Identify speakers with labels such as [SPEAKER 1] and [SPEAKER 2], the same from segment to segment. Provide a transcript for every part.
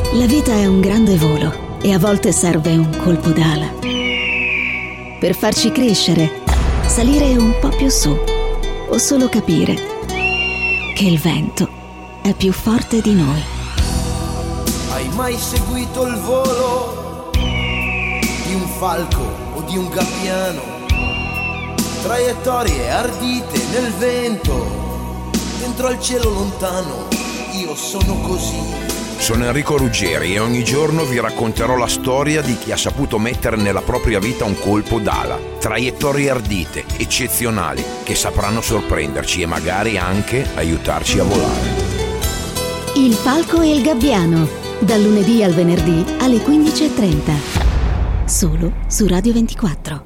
[SPEAKER 1] La vita è un grande volo e a volte serve un colpo d'ala per farci crescere, salire un po' più su o solo capire che il vento è più forte di noi.
[SPEAKER 2] Hai mai seguito il volo di un falco o di un gabbiano? Traiettorie ardite nel vento, dentro al cielo lontano, io sono così.
[SPEAKER 3] Sono Enrico Ruggeri e ogni giorno vi racconterò la storia di chi ha saputo mettere nella propria vita un colpo d'ala. Traiettorie ardite, eccezionali, che sapranno sorprenderci e magari anche aiutarci a volare.
[SPEAKER 1] Il falco e il gabbiano, dal lunedì al venerdì alle 15:30. Solo su Radio 24.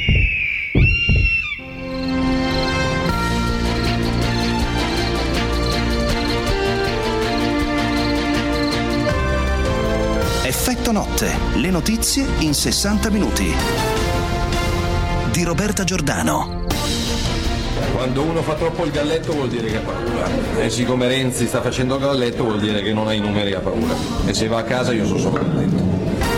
[SPEAKER 4] Effetto notte, le notizie in 60 minuti. Di Roberta Giordano.
[SPEAKER 5] Quando uno fa troppo il galletto vuol dire che ha paura. E siccome Renzi sta facendo galletto vuol dire che non ha i numeri e ha paura. E se va a casa io sono solo contento.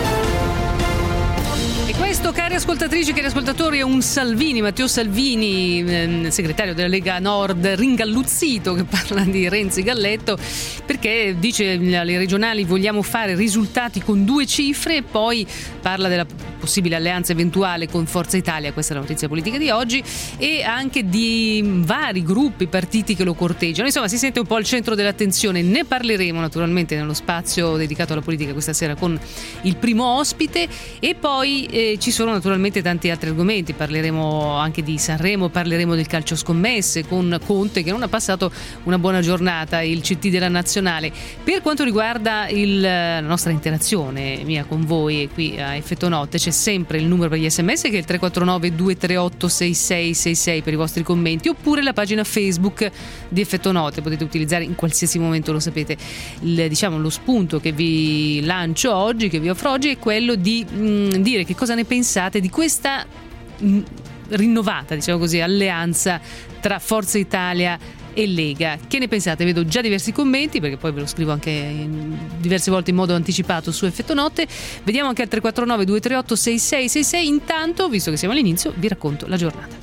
[SPEAKER 6] E questo, cari ascoltatrici, cari ascoltatori, è un Salvini, Matteo Salvini, segretario della Lega Nord, ringalluzzito, che parla di Renzi Galletto, perché dice alle regionali vogliamo fare risultati con 2 cifre, e poi parla della possibile alleanza eventuale con Forza Italia, questa è la notizia politica di oggi, e anche di vari gruppi, partiti che lo corteggiano. Insomma, si sente un po' al centro dell'attenzione. Ne parleremo naturalmente nello spazio dedicato alla politica questa sera con il primo ospite, e poi ci sono naturalmente tanti altri argomenti. Parleremo anche di Sanremo, parleremo del calcio scommesse con Conte, che non ha passato una buona giornata, il CT della Nazionale. Per quanto riguarda la nostra interazione mia con voi qui a Effetto Notte, c'è sempre il numero per gli SMS, che è il 349 238 6666 per i vostri commenti, oppure la pagina Facebook di Effetto Notte, potete utilizzare in qualsiasi momento, lo sapete. Lo spunto che vi lancio oggi, che vi offro oggi, è quello di dire che cosa ne pensate di questa rinnovata, diciamo così, alleanza tra Forza Italia e Lega. Che ne pensate? Vedo già diversi commenti, perché poi ve lo scrivo anche diverse volte in modo anticipato su Effetto Notte. Vediamo anche al 349 238 6666. Intanto, visto che siamo all'inizio, vi racconto la giornata.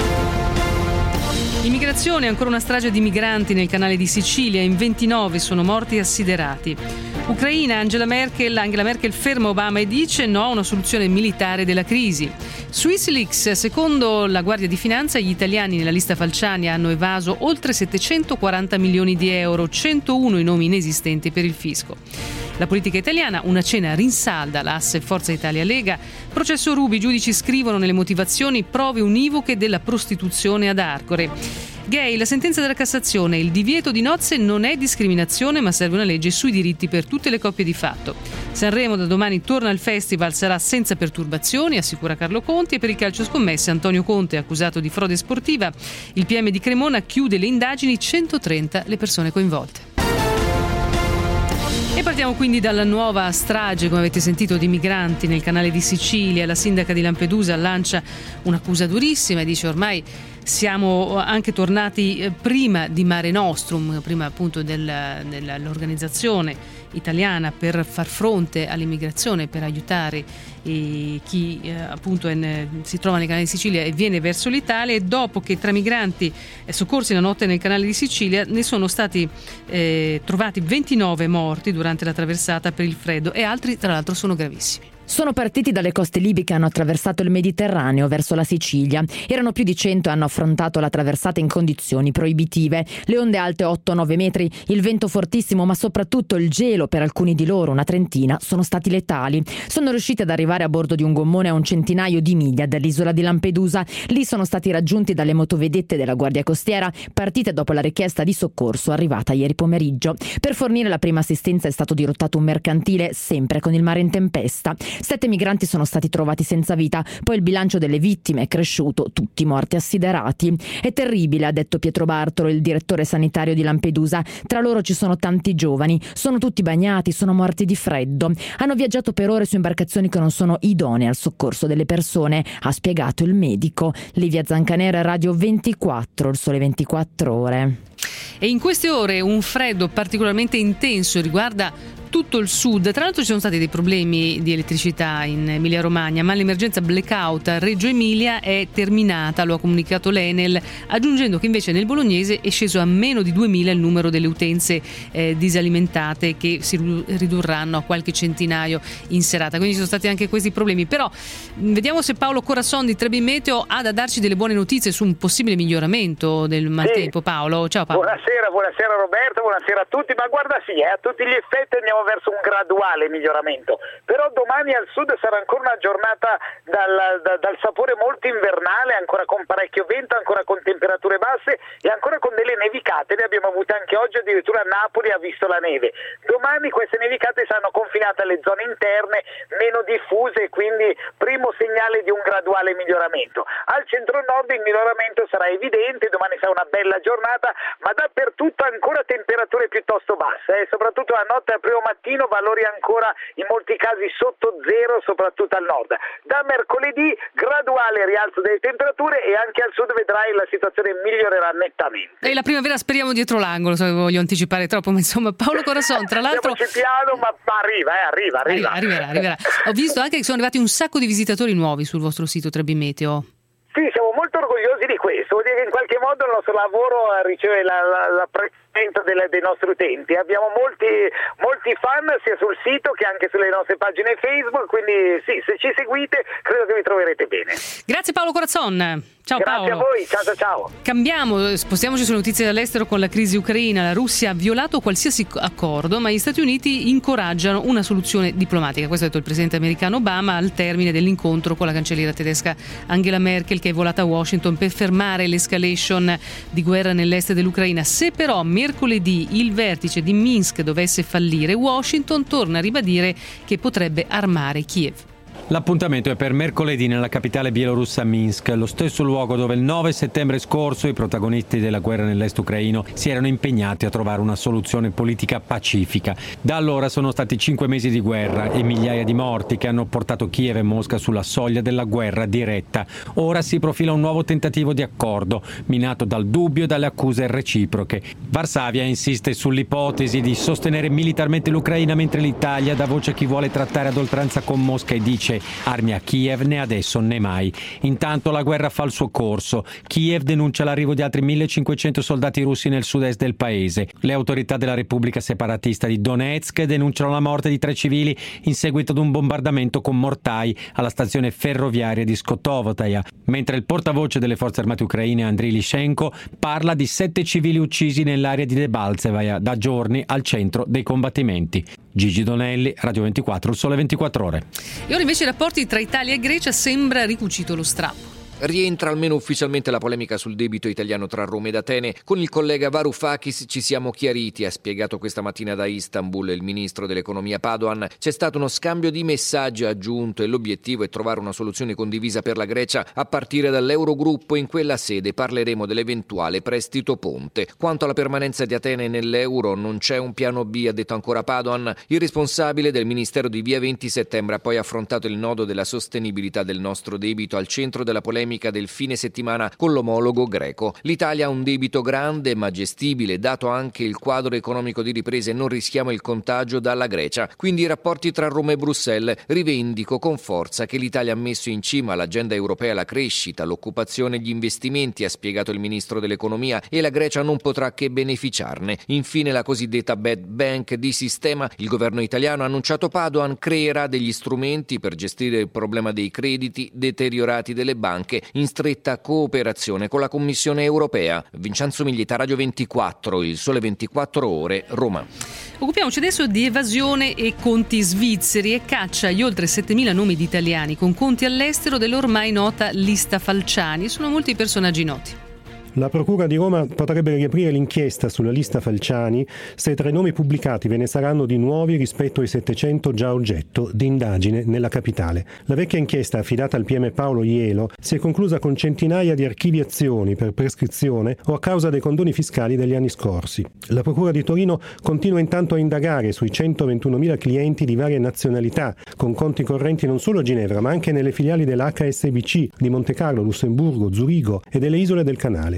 [SPEAKER 6] Immigrazione, ancora una strage di migranti nel canale di Sicilia, in 29 sono morti assiderati. Ucraina, Angela Merkel ferma Obama e dice no a una soluzione militare della crisi. SwissLeaks, secondo la Guardia di Finanza, gli italiani nella lista Falciani hanno evaso oltre 740 milioni di euro, 101 i nomi inesistenti per il fisco. La politica italiana, una cena rinsalda l'asse Forza Italia-Lega. Processo Ruby, i giudici scrivono nelle motivazioni prove univoche della prostituzione ad Arcore. Gay, la sentenza della Cassazione, il divieto di nozze non è discriminazione, ma serve una legge sui diritti per tutte le coppie di fatto. Sanremo da domani torna al festival, sarà senza perturbazioni, assicura Carlo Conti. E per il calcio scommesse, Antonio Conte è accusato di frode sportiva. Il PM di Cremona chiude le indagini, 130 le persone coinvolte. E partiamo quindi dalla nuova strage, come avete sentito, di migranti nel canale di Sicilia. La sindaca di Lampedusa lancia un'accusa durissima e dice ormai siamo anche tornati prima di Mare Nostrum, prima appunto dell'organizzazione italiana per far fronte all'immigrazione, per aiutare chi appunto si trova nel canale di Sicilia e viene verso l'Italia. E dopo che 3 migranti soccorsi la notte nel canale di Sicilia ne sono stati trovati 29 morti durante la traversata per il freddo, e altri tra l'altro sono gravissimi.
[SPEAKER 7] Sono partiti dalle coste libiche e hanno attraversato il Mediterraneo verso la Sicilia. Erano più di 100 e hanno affrontato la traversata in condizioni proibitive. Le onde alte 8-9 metri, il vento fortissimo, ma soprattutto il gelo per alcuni di loro, una trentina, sono stati letali. Sono riusciti ad arrivare a bordo di un gommone a un centinaio di miglia dall'isola di Lampedusa. Lì sono stati raggiunti dalle motovedette della Guardia Costiera, partite dopo la richiesta di soccorso arrivata ieri pomeriggio. Per fornire la prima assistenza è stato dirottato un mercantile, sempre con il mare in tempesta. 7 migranti sono stati trovati senza vita, poi il bilancio delle vittime è cresciuto, tutti morti assiderati. È terribile, ha detto Pietro Bartolo, il direttore sanitario di Lampedusa. Tra loro ci sono tanti giovani, sono tutti bagnati, sono morti di freddo. Hanno viaggiato per ore su imbarcazioni che non sono idonee al soccorso delle persone, ha spiegato il medico. Livia Zancanera, Radio 24, il Sole 24 Ore.
[SPEAKER 6] E in queste ore un freddo particolarmente intenso riguarda tutto il sud. Tra l'altro ci sono stati dei problemi di elettricità in Emilia-Romagna, ma l'emergenza blackout a Reggio Emilia è terminata, lo ha comunicato l'Enel, aggiungendo che invece nel Bolognese è sceso a meno di 2000 il numero delle utenze disalimentate, che si ridurranno a qualche centinaio in serata. Quindi ci sono stati anche questi problemi. Però vediamo se Paolo Corazon di Trebi Meteo ha da darci delle buone notizie su un possibile miglioramento del maltempo. Paolo, ciao Paolo.
[SPEAKER 8] Buonasera Roberto, buonasera a tutti. Ma guarda, a tutti gli effetti andiamo verso un graduale miglioramento. Però domani al sud sarà ancora una giornata dal sapore molto invernale, ancora con parecchio vento, ancora con temperature basse e ancora con delle nevicate. Ne abbiamo avute anche oggi, addirittura Napoli ha visto la neve. Domani queste nevicate saranno confinate alle zone interne, meno diffuse, e quindi primo segnale di un graduale miglioramento. Al centro-nord il miglioramento sarà evidente, domani sarà una bella giornata, ma dappertutto ancora temperature piuttosto basse, soprattutto la notte al primo mattino valori ancora in molti casi sotto zero, soprattutto al nord. Da mercoledì graduale rialzo delle temperature e anche al sud vedrai la situazione migliorerà nettamente.
[SPEAKER 6] E la primavera speriamo dietro l'angolo, se voglio anticipare troppo, ma insomma Paolo Corazon, tra l'altro
[SPEAKER 8] piano, ma arriverà.
[SPEAKER 6] Ho visto anche che sono arrivati un sacco di visitatori nuovi sul vostro sito Trebi Meteo.
[SPEAKER 8] Sì, siamo molto orgogliosi di questo, vuol dire che in qualche modo il nostro lavoro riceve l'apprezzamento dei nostri utenti. Abbiamo molti fan sia sul sito che anche sulle nostre pagine Facebook, quindi sì, se ci seguite credo che vi troverete bene.
[SPEAKER 6] Grazie Paolo Corazon. Ciao
[SPEAKER 8] Grazie
[SPEAKER 6] Paolo.
[SPEAKER 8] a voi, ciao.
[SPEAKER 6] Cambiamo, spostiamoci sulle notizie dall'estero con la crisi ucraina. La Russia ha violato qualsiasi accordo, ma gli Stati Uniti incoraggiano una soluzione diplomatica. Questo ha detto il presidente americano Obama al termine dell'incontro con la cancelliera tedesca Angela Merkel, che è volata a Washington per fermare l'escalation di guerra nell'est dell'Ucraina. Se però mercoledì il vertice di Minsk dovesse fallire, Washington torna a ribadire che potrebbe armare Kiev.
[SPEAKER 9] L'appuntamento è per mercoledì nella capitale bielorussa Minsk, lo stesso luogo dove il 9 settembre scorso i protagonisti della guerra nell'est ucraino si erano impegnati a trovare una soluzione politica pacifica. Da allora sono stati 5 mesi di guerra e migliaia di morti che hanno portato Kiev e Mosca sulla soglia della guerra diretta. Ora si profila un nuovo tentativo di accordo, minato dal dubbio e dalle accuse reciproche. Varsavia insiste sull'ipotesi di sostenere militarmente l'Ucraina, mentre l'Italia dà voce a chi vuole trattare ad oltranza con Mosca e dice: armi a Kiev né adesso né mai. Intanto la guerra fa il suo corso. Kiev denuncia l'arrivo di altri 1500 soldati russi nel sud-est del paese. Le autorità della Repubblica separatista di Donetsk denunciano la morte di 3 civili in seguito ad un bombardamento con mortai alla stazione ferroviaria di Skotovotaya, mentre il portavoce delle forze armate ucraine Andriy Lyshenko parla di 7 civili uccisi nell'area di Debaltsevaya, da giorni al centro dei combattimenti. Gigi Donelli, Radio 24, il Sole 24 Ore.
[SPEAKER 6] E ora invece i rapporti tra Italia e Grecia sembra ricucito lo strappo.
[SPEAKER 10] Rientra almeno ufficialmente la polemica sul debito italiano tra Roma ed Atene. Con il collega Varoufakis ci siamo chiariti, ha spiegato questa mattina da Istanbul il ministro dell'economia Padoan. C'è stato uno scambio di messaggi, ha aggiunto, e l'obiettivo è trovare una soluzione condivisa per la Grecia a partire dall'Eurogruppo. In quella sede parleremo dell'eventuale prestito ponte. Quanto alla permanenza di Atene nell'euro, non c'è un piano B, ha detto ancora Padoan. Il responsabile del Ministero di Via 20 Settembre ha poi affrontato il nodo della sostenibilità del nostro debito al centro della polemica del fine settimana con l'omologo greco. L'Italia ha un debito grande ma gestibile, dato anche il quadro economico di ripresa, e non rischiamo il contagio dalla Grecia. Quindi i rapporti tra Roma e Bruxelles. Rivendico con forza che l'Italia ha messo in cima all'agenda europea la crescita, l'occupazione e gli investimenti, ha spiegato il ministro dell'economia, e la Grecia non potrà che beneficiarne. Infine la cosiddetta bad bank di sistema. Il governo italiano, ha annunciato Padoan, creerà degli strumenti per gestire il problema dei crediti deteriorati delle banche in stretta cooperazione con la Commissione europea. Vincenzo Miglietta, Radio 24, il Sole 24 Ore, Roma.
[SPEAKER 6] Occupiamoci adesso di evasione e conti svizzeri e caccia agli oltre 7.000 nomi di italiani con conti all'estero dell'ormai nota lista Falciani. Sono molti personaggi noti.
[SPEAKER 11] La Procura di Roma potrebbe riaprire l'inchiesta sulla lista Falciani se tra i nomi pubblicati ve ne saranno di nuovi rispetto ai 700 già oggetto di indagine nella capitale. La vecchia inchiesta affidata al PM Paolo Ielo si è conclusa con centinaia di archiviazioni per prescrizione o a causa dei condoni fiscali degli anni scorsi. La Procura di Torino continua intanto a indagare sui 121.000 clienti di varie nazionalità, con conti correnti non solo a Ginevra ma anche nelle filiali della HSBC di Montecarlo, Lussemburgo, Zurigo e delle isole del Canale.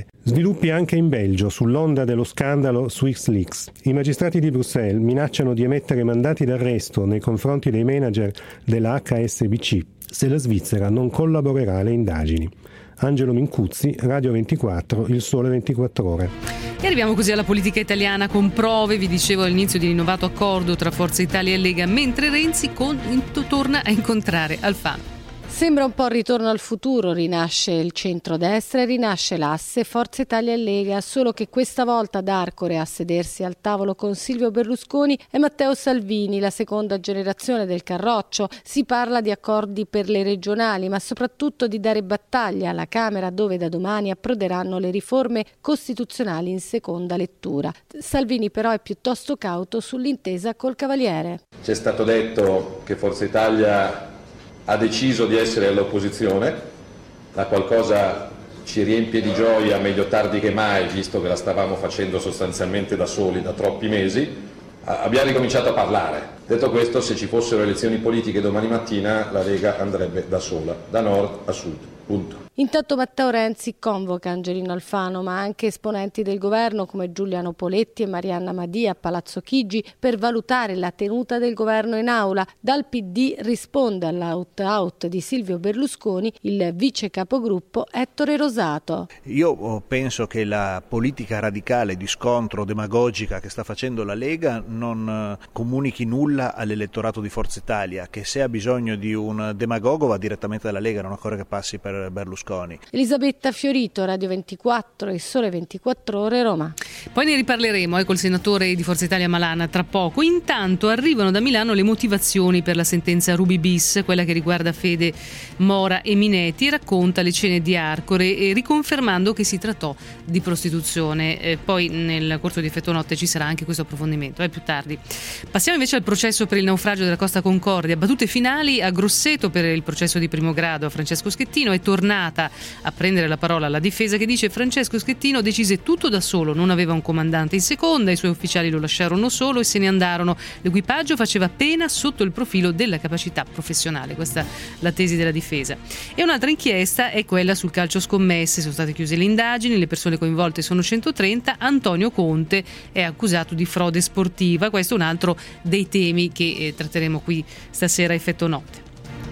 [SPEAKER 11] Sviluppi anche in Belgio sull'onda dello scandalo SwissLeaks. I magistrati di Bruxelles minacciano di emettere mandati d'arresto nei confronti dei manager della HSBC se la Svizzera non collaborerà alle indagini. Angelo Mincuzzi, Radio 24, Il Sole 24 Ore.
[SPEAKER 6] E arriviamo così alla politica italiana con prove, vi dicevo all'inizio, di rinnovato accordo tra Forza Italia e Lega, mentre Renzi torna a incontrare Alfano.
[SPEAKER 12] Sembra un po' il ritorno al futuro, rinasce il centrodestra e rinasce l'asse Forza Italia e Lega, solo che questa volta ad Arcore a sedersi al tavolo con Silvio Berlusconi è Matteo Salvini, la seconda generazione del Carroccio. Si parla di accordi per le regionali, ma soprattutto di dare battaglia alla Camera, dove da domani approderanno le riforme costituzionali in seconda lettura. Salvini però è piuttosto cauto sull'intesa col Cavaliere.
[SPEAKER 5] C'è stato detto che Forza Italia ha deciso di essere all'opposizione, la qualcosa ci riempie di gioia, meglio tardi che mai, visto che la stavamo facendo sostanzialmente da soli da troppi mesi. Abbiamo ricominciato a parlare. Detto questo, se ci fossero elezioni politiche domani mattina, la Lega andrebbe da sola, da nord a sud, punto.
[SPEAKER 12] Intanto Matteo Renzi convoca Angelino Alfano, ma anche esponenti del governo come Giuliano Poletti e Marianna Madia a Palazzo Chigi per valutare la tenuta del governo in aula. Dal PD risponde all'out-out di Silvio Berlusconi il vice capogruppo Ettore Rosato.
[SPEAKER 13] Io penso che la politica radicale di scontro demagogica che sta facendo la Lega non comunichi nulla all'elettorato di Forza Italia, che se ha bisogno di un demagogo va direttamente dalla Lega, non occorre che passi per Berlusconi.
[SPEAKER 12] Elisabetta Fiorito, Radio 24 e Sole 24 Ore, Roma.
[SPEAKER 6] Poi ne riparleremo col senatore di Forza Italia Malana tra poco. Intanto arrivano da Milano le motivazioni per la sentenza Ruby bis, quella che riguarda Fede, Mora e Minetti, e racconta le cene di Arcore, riconfermando che si trattò di prostituzione. Poi nel corso di Effetto Notte ci sarà anche questo approfondimento, più tardi. Passiamo invece al processo per il naufragio della Costa Concordia. Battute finali a Grosseto per il processo di primo grado a Francesco Schettino. È tornata a prendere la parola la difesa, che dice: Francesco Schettino decise tutto da solo, non aveva un comandante in seconda, i suoi ufficiali lo lasciarono solo e se ne andarono. L'equipaggio faceva pena sotto il profilo della capacità professionale. Questa è la tesi della difesa. E un'altra inchiesta è quella sul calcio scommesse. Sono state chiuse le indagini, le persone coinvolte sono 130. Antonio Conte è accusato di frode sportiva. Questo è un altro dei temi che tratteremo qui stasera a Effetto Notte.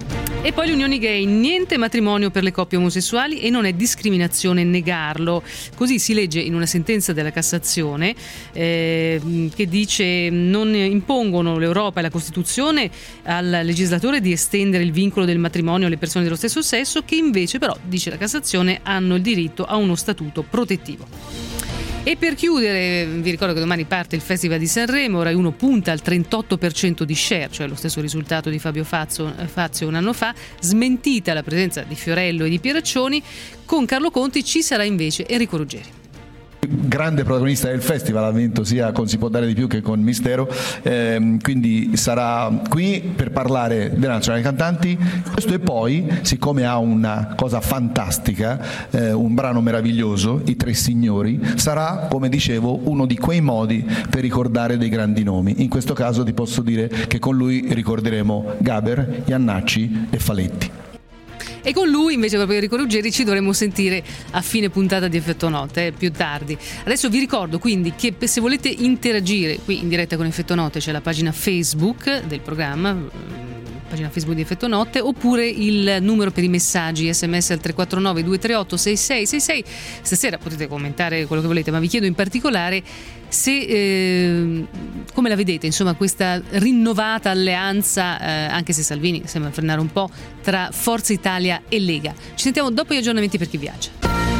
[SPEAKER 6] E poi le unioni gay, niente matrimonio per le coppie omosessuali e non è discriminazione negarlo. Così si legge in una sentenza della Cassazione che dice: non impongono l'Europa e la Costituzione al legislatore di estendere il vincolo del matrimonio alle persone dello stesso sesso, che invece però, dice la Cassazione, hanno il diritto a uno statuto protettivo. E per chiudere, vi ricordo che domani parte il Festival di Sanremo. Rai 1 punta al 38% di share, cioè lo stesso risultato di Fabio Fazio un anno fa. Smentita la presenza di Fiorello e di Pieraccioni, con Carlo Conti ci sarà invece Enrico Ruggeri.
[SPEAKER 14] Grande protagonista del festival, ha vinto sia con Si può dare di più che con Mistero, quindi sarà qui per parlare della Nazionale dei Cantanti. Questo, e poi, siccome ha una cosa fantastica, un brano meraviglioso, I Tre Signori, sarà, come dicevo, uno di quei modi per ricordare dei grandi nomi. In questo caso ti posso dire che con lui ricorderemo Gaber, Iannacci e Faletti.
[SPEAKER 6] E con lui, invece, proprio Enrico Ruggeri, ci dovremo sentire a fine puntata di Effetto Notte, più tardi. Adesso vi ricordo quindi che se volete interagire qui in diretta con Effetto Notte c'è la pagina Facebook del programma, pagina Facebook di Effetto Notte, oppure il numero per i messaggi SMS al 349 238 6666. Stasera potete commentare quello che volete, ma vi chiedo in particolare se come la vedete, insomma, questa rinnovata alleanza, anche se Salvini sembra frenare un po', tra Forza Italia e Lega. Ci sentiamo dopo gli aggiornamenti per chi viaggia.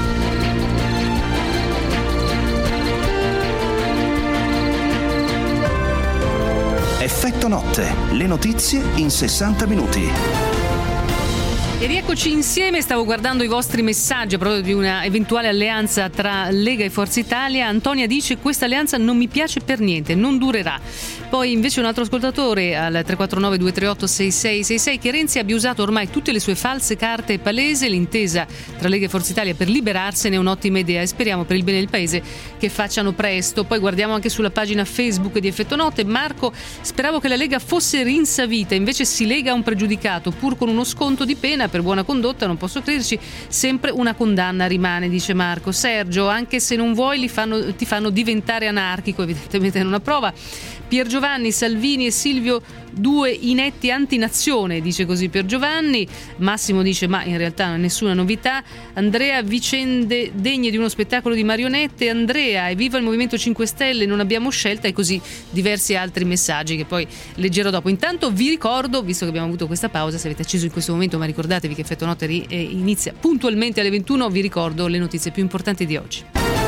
[SPEAKER 4] Effetto Notte, le notizie in 60 minuti.
[SPEAKER 6] E rieccoci insieme, stavo guardando i vostri messaggi a proposito di una eventuale alleanza tra Lega e Forza Italia. Antonia dice: questa alleanza non mi piace per niente, non durerà. Poi invece un altro ascoltatore al 349 238 6666 che Renzi abbia usato ormai tutte le sue false carte è palese, l'intesa tra Lega e Forza Italia per liberarsene è un'ottima idea e speriamo per il bene del paese che facciano presto. Poi guardiamo anche sulla pagina Facebook di Effetto Notte. Marco: speravo che la Lega fosse rinsavita, invece si lega a un pregiudicato pur con uno sconto di pena, pena per buona condotta, non posso crederci, sempre una condanna rimane, dice Marco. Sergio, anche se non vuoi ti fanno diventare anarchico, evidentemente non approva. Pier Giovanni, Salvini e Silvio, due inetti antinazione, dice così Pier Giovanni. Massimo dice ma in realtà nessuna novità. Andrea, vicende degne di uno spettacolo di marionette. Andrea, evviva il Movimento 5 Stelle, non abbiamo scelta, e così diversi altri messaggi che poi leggerò dopo. Intanto vi ricordo, visto che abbiamo avuto questa pausa, se avete acceso in questo momento, ma ricordatevi che Effetto Notte inizia puntualmente alle 21, vi ricordo le notizie più importanti di oggi.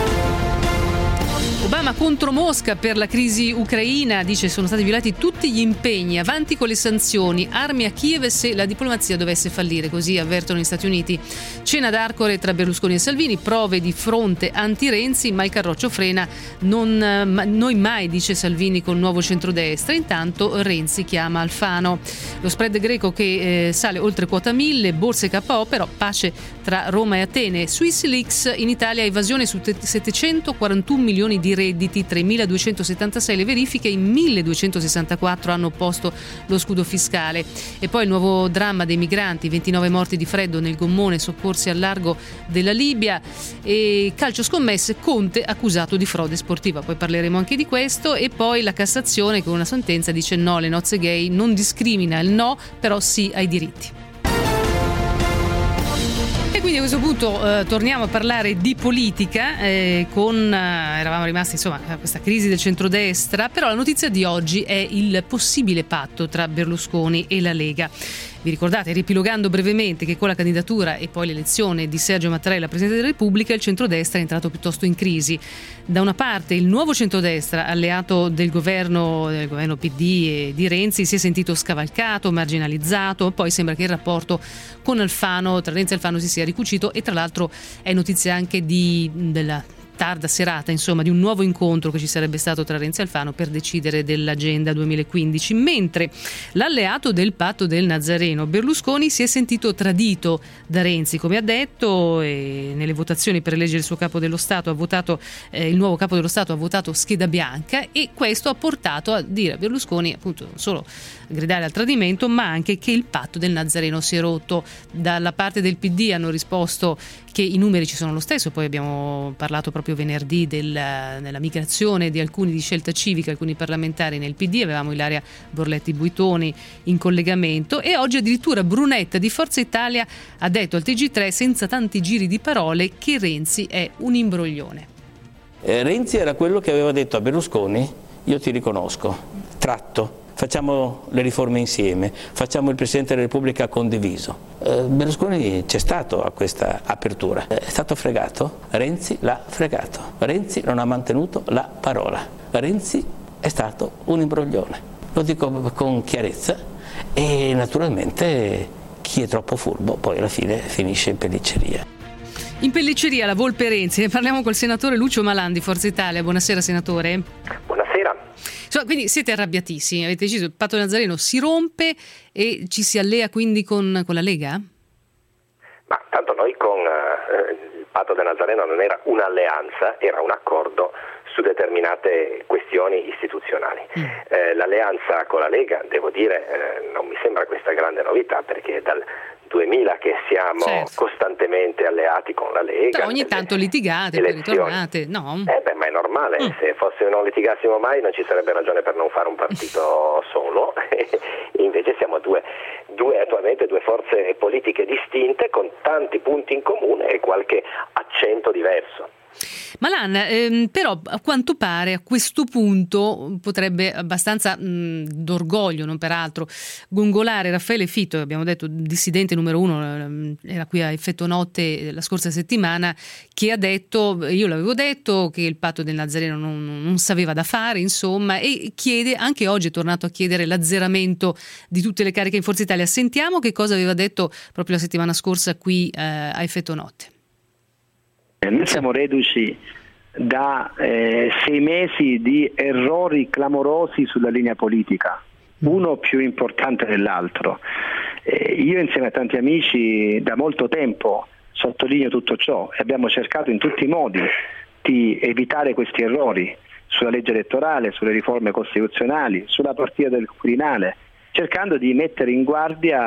[SPEAKER 6] Obama contro Mosca per la crisi ucraina, dice sono stati violati tutti gli impegni, avanti con le sanzioni, armi a Kiev se la diplomazia dovesse fallire, così avvertono gli Stati Uniti. Cena d'Arcore tra Berlusconi e Salvini, prove di fronte anti-Renzi, ma il carroccio frena, noi mai, dice Salvini col nuovo centrodestra. Intanto Renzi chiama Alfano. Lo spread greco che sale oltre quota 1000, borse KO, però pace tra Roma e Atene. Swiss Leaks, in Italia evasione su 741 milioni di redditi, 3.276 le verifiche, in 1.264 hanno opposto lo scudo fiscale. E poi il nuovo dramma dei migranti, 29 morti di freddo nel gommone soccorsi al largo della Libia. E calcio scommesse, Conte accusato di frode sportiva, poi parleremo anche di questo. E poi la Cassazione con una sentenza dice no alle nozze gay, non discrimina il no, però sì ai diritti. E quindi a questo punto torniamo a parlare di politica, eravamo rimasti insomma a questa crisi del centrodestra, però la notizia di oggi è il possibile patto tra Berlusconi e la Lega. Vi ricordate, riepilogando brevemente, che con la candidatura e poi l'elezione di Sergio Mattarella Presidente della Repubblica, il centrodestra è entrato piuttosto in crisi. Da una parte il nuovo centrodestra, alleato del governo PD e di Renzi, si è sentito scavalcato, marginalizzato, poi sembra che il rapporto con Alfano, tra Renzi e Alfano, si sia ricucito, e tra l'altro è notizia anche della tarda serata, insomma, di un nuovo incontro che ci sarebbe stato tra Renzi e Alfano per decidere dell'agenda 2015, mentre l'alleato del patto del Nazareno, Berlusconi, si è sentito tradito da Renzi, come ha detto, e nelle votazioni per eleggere il suo capo dello Stato il nuovo capo dello Stato ha votato scheda bianca, e questo ha portato a dire a Berlusconi appunto non solo gridare al tradimento, ma anche che il patto del Nazareno si è rotto. Dalla parte del PD hanno risposto che i numeri ci sono lo stesso, poi abbiamo parlato proprio venerdì della migrazione di alcuni di Scelta Civica, alcuni parlamentari nel PD, avevamo Ilaria Borletti Buitoni in collegamento, e oggi addirittura Brunetta di Forza Italia ha detto al TG3 senza tanti giri di parole che Renzi è un imbroglione.
[SPEAKER 15] Renzi era quello che aveva detto a Berlusconi: io ti riconosco, tratto, facciamo le riforme insieme, facciamo il Presidente della Repubblica condiviso. Berlusconi c'è stato a questa apertura, è stato fregato, Renzi l'ha fregato, Renzi non ha mantenuto la parola, Renzi è stato un imbroglione, lo dico con chiarezza, e naturalmente chi è troppo furbo poi alla fine finisce in pellicceria.
[SPEAKER 6] In pellicceria la Volpe Renzi, ne parliamo col senatore Lucio Malan di Forza Italia. Buonasera senatore.
[SPEAKER 16] Buonasera.
[SPEAKER 6] Quindi siete arrabbiatissimi, avete deciso che il patto Nazareno si rompe e ci si allea quindi con la Lega?
[SPEAKER 16] Ma tanto noi con il patto del Nazareno non era un'alleanza, era un accordo su determinate questioni istituzionali. L'alleanza con la Lega, devo dire, non mi sembra questa grande novità, perché dal 2000 che siamo costantemente alleati con la Lega.
[SPEAKER 6] Ogni tanto litigate, poi ritornate, no?
[SPEAKER 16] Ma è normale, se non litigassimo mai non ci sarebbe ragione per non fare un partito solo, invece siamo attualmente due forze politiche distinte con tanti punti in comune e qualche accento diverso.
[SPEAKER 6] Malan, però a quanto pare a questo punto potrebbe abbastanza d'orgoglio, non peraltro, gongolare Raffaele Fitto, abbiamo detto dissidente numero 1, era qui a Effetto Notte la scorsa settimana, che ha detto, io l'avevo detto, che il patto del Nazareno non sapeva da fare, insomma, e chiede, anche oggi è tornato a chiedere l'azzeramento di tutte le cariche in Forza Italia. Sentiamo che cosa aveva detto proprio la settimana scorsa qui a Effetto Notte.
[SPEAKER 17] Noi siamo reduci da 6 mesi di errori clamorosi sulla linea politica, uno più importante dell'altro. Io insieme a tanti amici da molto tempo sottolineo tutto ciò e abbiamo cercato in tutti i modi di evitare questi errori sulla legge elettorale, sulle riforme costituzionali, sulla partita del Quirinale, cercando di mettere in guardia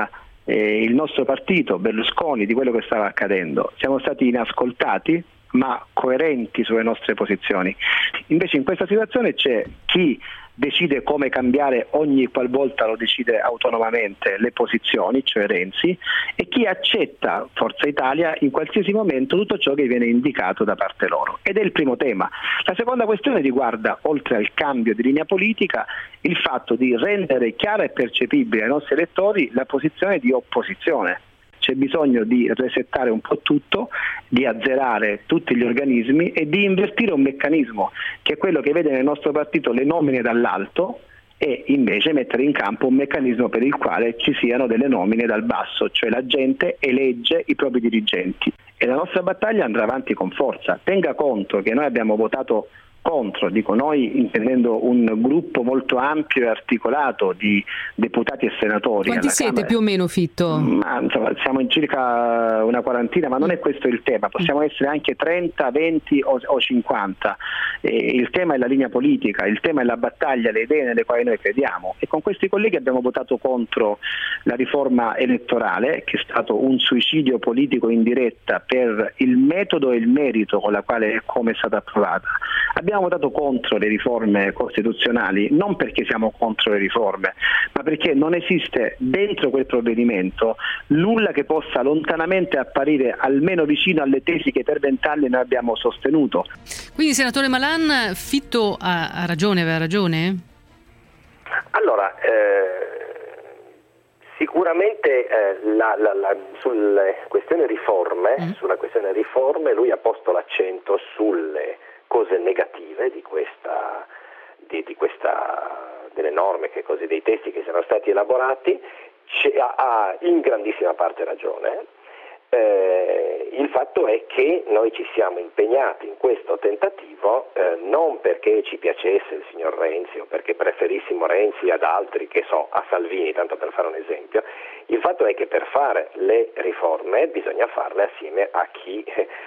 [SPEAKER 17] il nostro partito, Berlusconi, di quello che stava accadendo. Siamo stati inascoltati, ma coerenti sulle nostre posizioni. Invece in questa situazione c'è chi decide come cambiare ogni qualvolta lo decide autonomamente le posizioni, cioè Renzi, e chi accetta, Forza Italia, in qualsiasi momento tutto ciò che viene indicato da parte loro. Ed è il primo tema. La seconda questione riguarda, oltre al cambio di linea politica, il fatto di rendere chiara e percepibile ai nostri elettori la posizione di opposizione. C'è bisogno di resettare un po' tutto, di azzerare tutti gli organismi e di invertire un meccanismo che è quello che vede nel nostro partito le nomine dall'alto e invece mettere in campo un meccanismo per il quale ci siano delle nomine dal basso, cioè la gente elegge i propri dirigenti. E la nostra battaglia andrà avanti con forza. Tenga conto che noi abbiamo votato contro, dico noi intendendo un gruppo molto ampio e articolato di deputati e senatori.
[SPEAKER 6] Quanti siete
[SPEAKER 17] Camera.
[SPEAKER 6] più o meno, Fitto?
[SPEAKER 17] Ma, insomma, siamo in circa una quarantina, ma non è questo il tema, possiamo essere anche 30, 20 o 50. Il tema è la linea politica, il tema è la battaglia, le idee nelle quali noi crediamo, e con questi colleghi abbiamo votato contro la riforma elettorale, che è stato un suicidio politico in diretta per il metodo e il merito con la quale come è stata approvata. Abbiamo votato contro le riforme costituzionali non perché siamo contro le riforme, ma perché non esiste dentro quel provvedimento nulla che possa lontanamente apparire almeno vicino alle tesi che per 20 anni noi abbiamo sostenuto.
[SPEAKER 6] Quindi, senatore Malan, Fitto ha ragione, aveva ragione?
[SPEAKER 16] Allora, sicuramente sulle questioni riforme, sulla questione riforme lui ha posto l'accento sulle cose negative delle norme, dei testi che sono stati elaborati. Ha in grandissima parte ragione. Il fatto è che noi ci siamo impegnati in questo tentativo non perché ci piacesse il signor Renzi o perché preferissimo Renzi ad altri, a Salvini, tanto per fare un esempio. Il fatto è che per fare le riforme bisogna farle assieme a chi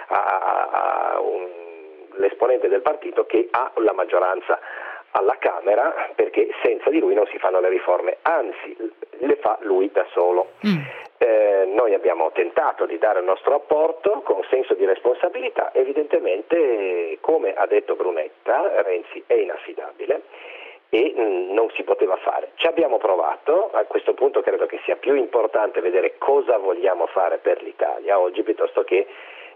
[SPEAKER 16] l'esponente del partito che ha la maggioranza alla Camera, perché senza di lui non si fanno le riforme, anzi le fa lui da solo. Noi abbiamo tentato di dare il nostro apporto con senso di responsabilità. Evidentemente, come ha detto Brunetta, Renzi è inaffidabile e non si poteva fare. Ci abbiamo provato. A questo punto credo che sia più importante vedere cosa vogliamo fare per l'Italia oggi piuttosto che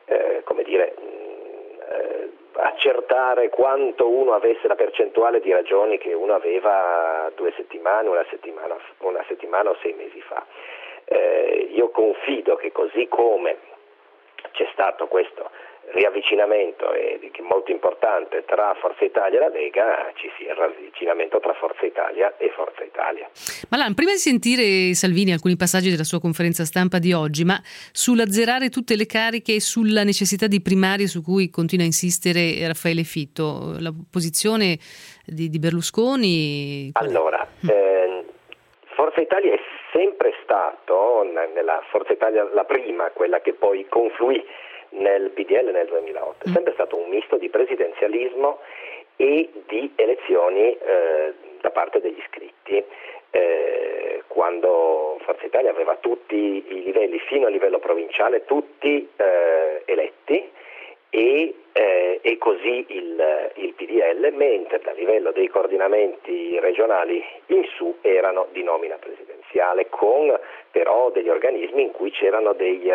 [SPEAKER 16] accertare quanto uno avesse la percentuale di ragioni che uno aveva 2 settimane, una settimana o 6 mesi fa. Io confido che così come c'è stato questo riavvicinamento che è molto importante tra Forza Italia e la Lega, ci sia il riavvicinamento tra Forza Italia e Forza Italia.
[SPEAKER 6] Malan, prima di sentire Salvini alcuni passaggi della sua conferenza stampa di oggi, ma sull'azzerare tutte le cariche e sulla necessità di primarie su cui continua a insistere Raffaele Fitto, la posizione di Berlusconi?
[SPEAKER 16] Allora, Forza Italia è sempre stato, nella Forza Italia la prima, quella che poi confluì nel PDL nel 2008, è sempre stato un misto di presidenzialismo e di elezioni da parte degli iscritti. Quando Forza Italia aveva tutti i livelli, fino a livello provinciale, tutti eletti, e così il PDL, mentre a livello dei coordinamenti regionali in su erano di nomina presidenziale, con però degli organismi in cui c'erano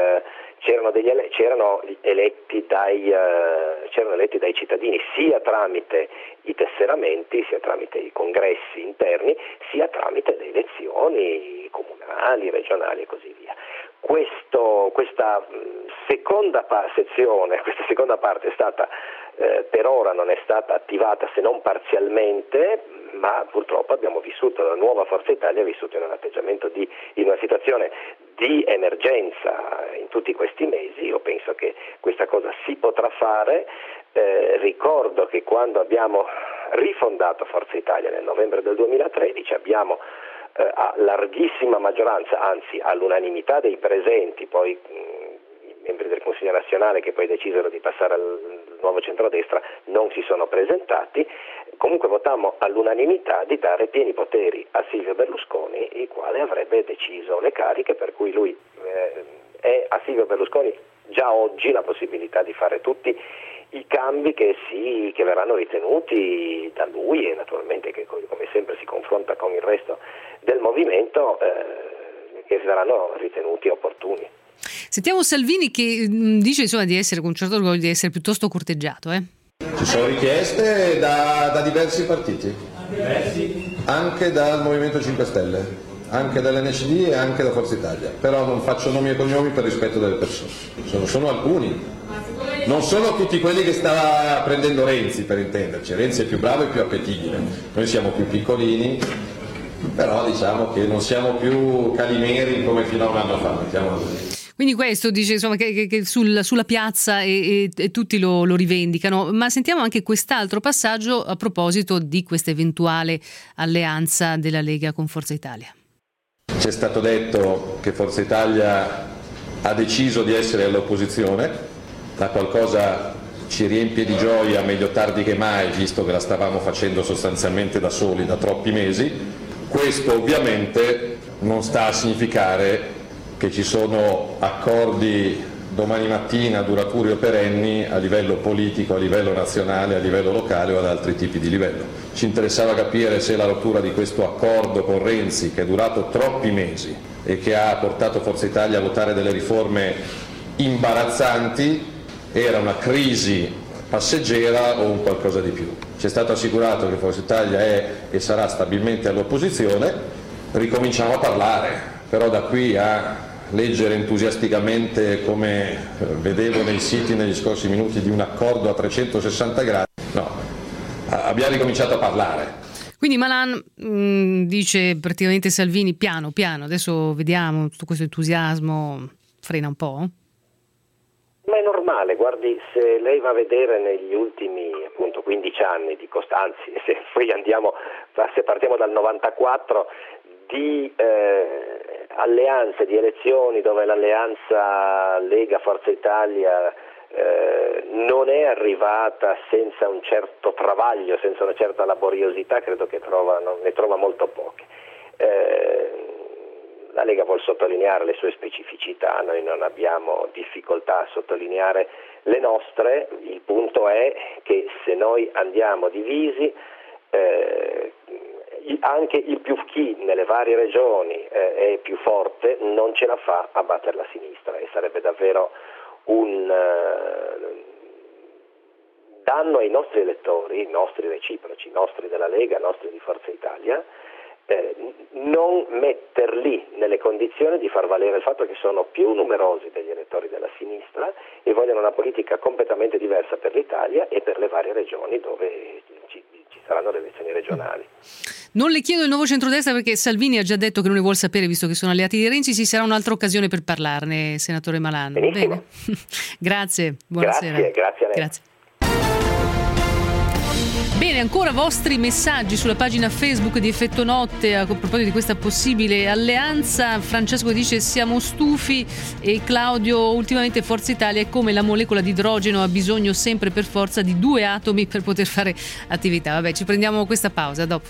[SPEAKER 16] eletti dai cittadini, sia tramite i tesseramenti, sia tramite i congressi interni, sia tramite le elezioni comunali, regionali e così via. Questa seconda parte è stata per ora non è stata attivata se non parzialmente, ma purtroppo abbiamo vissuto, la nuova Forza Italia ha vissuto in un atteggiamento in una situazione di emergenza in tutti questi mesi. Io penso che questa cosa si potrà fare. Ricordo che quando abbiamo rifondato Forza Italia nel novembre del 2013 abbiamo a larghissima maggioranza, anzi all'unanimità dei presenti, poi i membri del Consiglio nazionale che poi decisero di passare al nuovo centrodestra non si sono presentati, comunque votammo all'unanimità di dare pieni poteri a Silvio Berlusconi, il quale avrebbe avrebbe deciso le cariche, per cui lui è a Silvio Berlusconi già oggi la possibilità di fare tutti i cambi che verranno ritenuti da lui, e naturalmente che come sempre si confronta con il resto del movimento, che saranno ritenuti opportuni.
[SPEAKER 6] Sentiamo Salvini che dice insomma di essere, con un certo orgoglio, di essere piuttosto corteggiato.
[SPEAKER 5] Ci sono richieste da diversi partiti, anche dal Movimento 5 Stelle, anche dall'NCD e anche da Forza Italia, però non faccio nomi e cognomi per rispetto delle persone, sono alcuni, non sono tutti quelli che stava prendendo Renzi, per intenderci. Renzi è più bravo e più appetibile, noi siamo più piccolini, però diciamo che non siamo più calimeri come fino a un anno fa, mettiamolo così.
[SPEAKER 6] Quindi questo dice insomma che sulla piazza e tutti lo rivendicano, ma sentiamo anche quest'altro passaggio a proposito di questa eventuale alleanza della Lega con Forza Italia.
[SPEAKER 5] C'è stato detto che Forza Italia ha deciso di essere all'opposizione, la qualcosa ci riempie di gioia, meglio tardi che mai, visto che la stavamo facendo sostanzialmente da soli da troppi mesi. Questo ovviamente non sta a significare che ci sono accordi domani mattina duraturi o perenni a livello politico, a livello nazionale, a livello locale o ad altri tipi di livello. Ci interessava capire se la rottura di questo accordo con Renzi, che è durato troppi mesi e che ha portato Forza Italia a votare delle riforme imbarazzanti, era una crisi passeggera o un qualcosa di più. Ci è stato assicurato che Forza Italia è e sarà stabilmente all'opposizione, ricominciamo a parlare, però da qui a leggere entusiasticamente, come vedevo nei siti negli scorsi minuti, di un accordo a 360 gradi, no, abbiamo ricominciato a parlare.
[SPEAKER 6] Quindi Malan dice praticamente Salvini piano piano, adesso vediamo, tutto questo entusiasmo frena un po'?
[SPEAKER 16] Ma è normale, guardi, se lei va a vedere negli ultimi appunto 15 anni di anzi, se partiamo dal 94, di alleanze, di elezioni dove l'alleanza Lega-Forza Italia non è arrivata senza un certo travaglio, senza una certa laboriosità, credo che ne trova molto poche. La Lega vuol sottolineare le sue specificità, noi non abbiamo difficoltà a sottolineare le nostre, il punto è che se noi andiamo divisi, anche chi nelle varie regioni è più forte non ce la fa a battere la sinistra, e sarebbe davvero un danno ai nostri elettori, i nostri reciproci, i nostri della Lega, i nostri di Forza Italia, non metterli nelle condizioni di far valere il fatto che sono più numerosi degli elettori della sinistra e vogliono una politica completamente diversa per l'Italia e per le varie regioni dove ci saranno le elezioni regionali.
[SPEAKER 6] Non le chiedo il nuovo centrodestra perché Salvini ha già detto che non ne vuol sapere, visto che sono alleati di Renzi. Ci sarà un'altra occasione per parlarne, senatore Malan.
[SPEAKER 16] Benissimo.
[SPEAKER 6] Bene. Grazie, buonasera.
[SPEAKER 16] Grazie a lei.
[SPEAKER 6] Grazie. Bene, ancora vostri messaggi sulla pagina Facebook di Effetto Notte a proposito di questa possibile alleanza. Francesco dice siamo stufi, e Claudio ultimamente Forza Italia è come la molecola di idrogeno, ha bisogno sempre per forza di 2 atomi per poter fare attività. Vabbè, ci prendiamo questa pausa, dopo.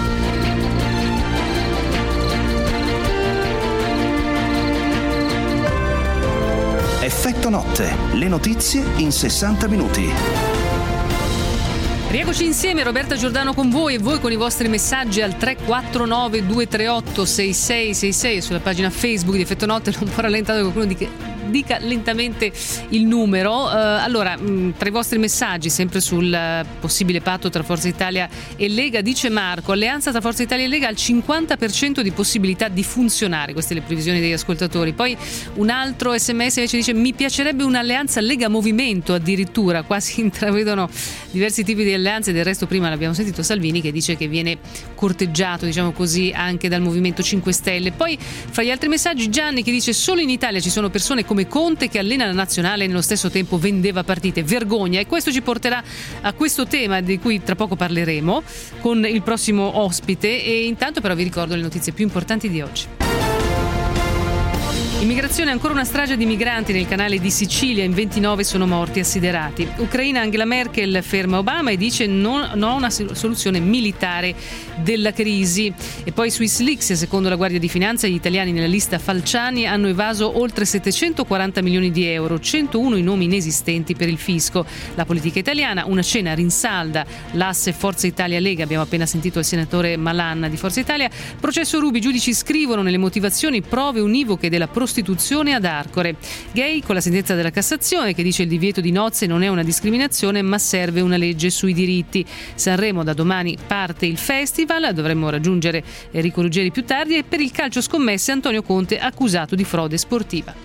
[SPEAKER 4] Effetto Notte, le notizie in 60 minuti.
[SPEAKER 6] Rieccoci insieme, Roberta Giordano con voi e voi con i vostri messaggi al 349 238 6666 sulla pagina Facebook di Effetto Notte. Non può rallentare, qualcuno dica lentamente il numero. Allora, tra i vostri messaggi, sempre sul possibile patto tra Forza Italia e Lega, dice Marco, alleanza tra Forza Italia e Lega al 50% di possibilità di funzionare, queste le previsioni degli ascoltatori. Poi un altro sms invece dice mi piacerebbe un'alleanza Lega-Movimento, addirittura, qua si intravedono diversi tipi di alleanze. Del resto prima l'abbiamo sentito Salvini che dice che viene corteggiato, diciamo così, anche dal Movimento 5 Stelle. Poi fra gli altri messaggi Gianni che dice solo in Italia ci sono persone come Conte che allena la nazionale e nello stesso tempo vendeva partite, vergogna. E questo ci porterà a questo tema di cui tra poco parleremo con il prossimo ospite, e intanto però vi ricordo le notizie più importanti di oggi. Immigrazione, ancora una strage di migranti nel canale di Sicilia, in 29 sono morti assiderati. Ucraina, Angela Merkel ferma Obama e dice no a una soluzione militare della crisi. E poi Swiss Leaks, secondo la Guardia di Finanza, gli italiani nella lista Falciani hanno evaso oltre 740 milioni di euro, 101 i nomi inesistenti per il fisco. La politica italiana, una scena rinsalda, l'asse Forza Italia-Lega, abbiamo appena sentito il senatore Malan di Forza Italia. Processo Ruby, i giudici scrivono nelle motivazioni prove univoche della prostituzione ad Arcore. Gay con la sentenza della Cassazione che dice il divieto di nozze non è una discriminazione ma serve una legge sui diritti. Sanremo, da domani parte il festival, dovremmo raggiungere Enrico Ruggeri più tardi. E per il calcio scommesse Antonio Conte accusato di frode sportiva.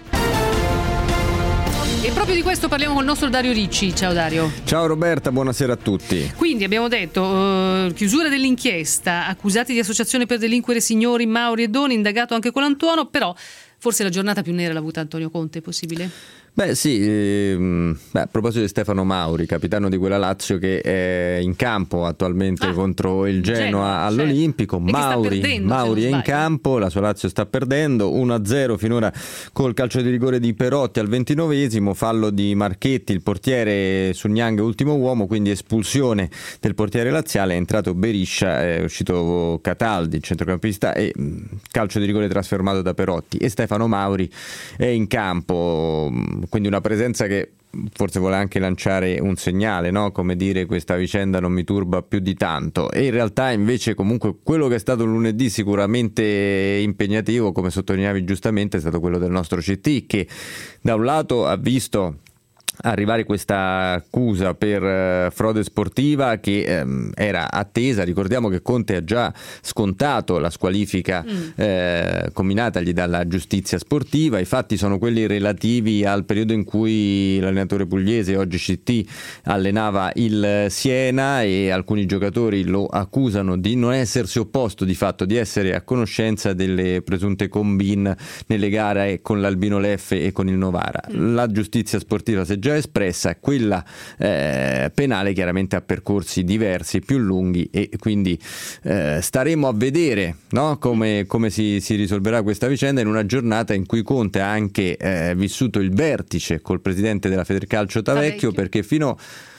[SPEAKER 6] E proprio di questo parliamo con il nostro Dario Ricci. Ciao Dario.
[SPEAKER 18] Ciao Roberta, buonasera a tutti.
[SPEAKER 6] Quindi abbiamo detto chiusura dell'inchiesta, accusati di associazione per delinquere signori Mauri e Doni, indagato anche Colantuono, però forse la giornata più nera l'ha avuta Antonio Conte, è possibile?
[SPEAKER 18] Beh sì, a proposito di Stefano Mauri, capitano di quella Lazio che è in campo attualmente contro il Genoa all'Olimpico, Mauri è in campo, la sua Lazio sta perdendo 1-0 finora col calcio di rigore di Perotti al 29esimo, fallo di Marchetti, il portiere su Niang, ultimo uomo, quindi espulsione del portiere laziale, è entrato Beriscia, è uscito Cataldi, il centrocampista, e calcio di rigore trasformato da Perotti, e Stefano Mauri è in campo. Quindi una presenza che forse vuole anche lanciare un segnale, no? Come dire, questa vicenda non mi turba più di tanto, e in realtà invece comunque quello che è stato lunedì sicuramente impegnativo, come sottolineavi giustamente, è stato quello del nostro CT, che da un lato ha visto arrivare questa accusa per frode sportiva che era attesa. Ricordiamo che Conte ha già scontato la squalifica comminatagli dalla giustizia sportiva. I fatti sono quelli relativi al periodo in cui l'allenatore pugliese, oggi CT, allenava il Siena, e alcuni giocatori lo accusano di non essersi opposto, di fatto di essere a conoscenza delle presunte combine nelle gare con l'Albino Leffe e con il Novara. La giustizia sportiva si è già espressa, quella penale chiaramente ha percorsi diversi, più lunghi, e quindi staremo a vedere, no? come si risolverà questa vicenda in una giornata in cui Conte ha anche vissuto il vertice col presidente della Federcalcio Tavecchio, perché fino